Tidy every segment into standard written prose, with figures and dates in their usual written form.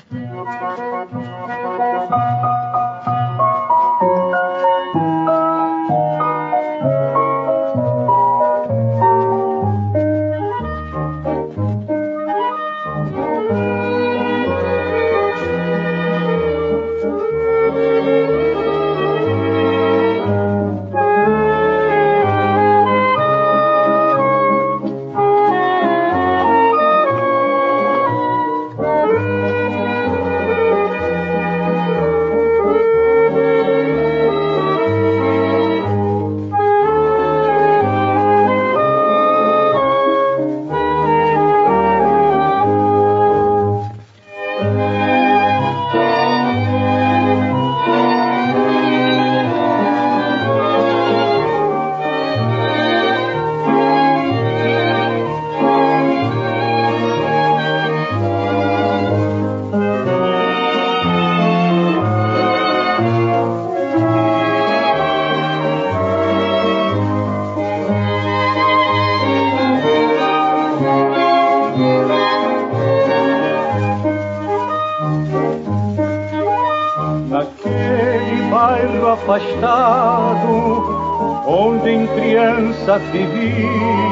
Naquele bairro afastado, onde em criança vivias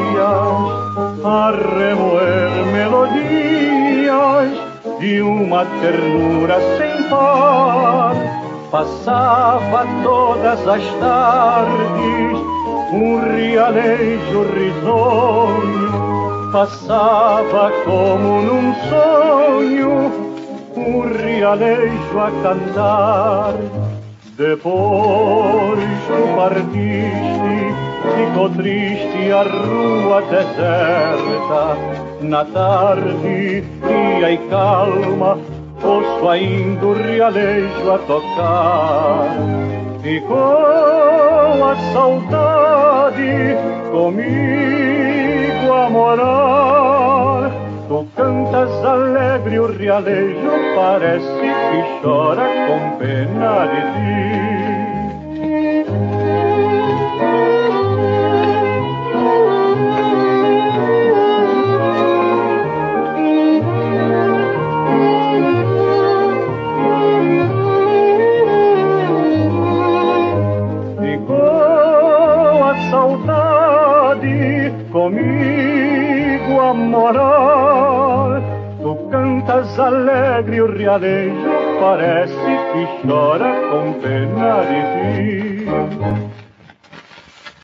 a remoer melodias de uma ternura sem par, passava todas as tardes um realejo risonho, passava como num sonho um realejo a cantar. Depois tu partiste, ficou triste a rua deserta. Na tarde, fria e calma, ouço ainda o realejo a tocar. Ficou a saudade comigo a morar. Tu cantas alegre, o realejo parece que chora com pena de ti. Ficou a saudade comigo a morar. Tu cantas alegre, o realejo parece que chora com pena de ti.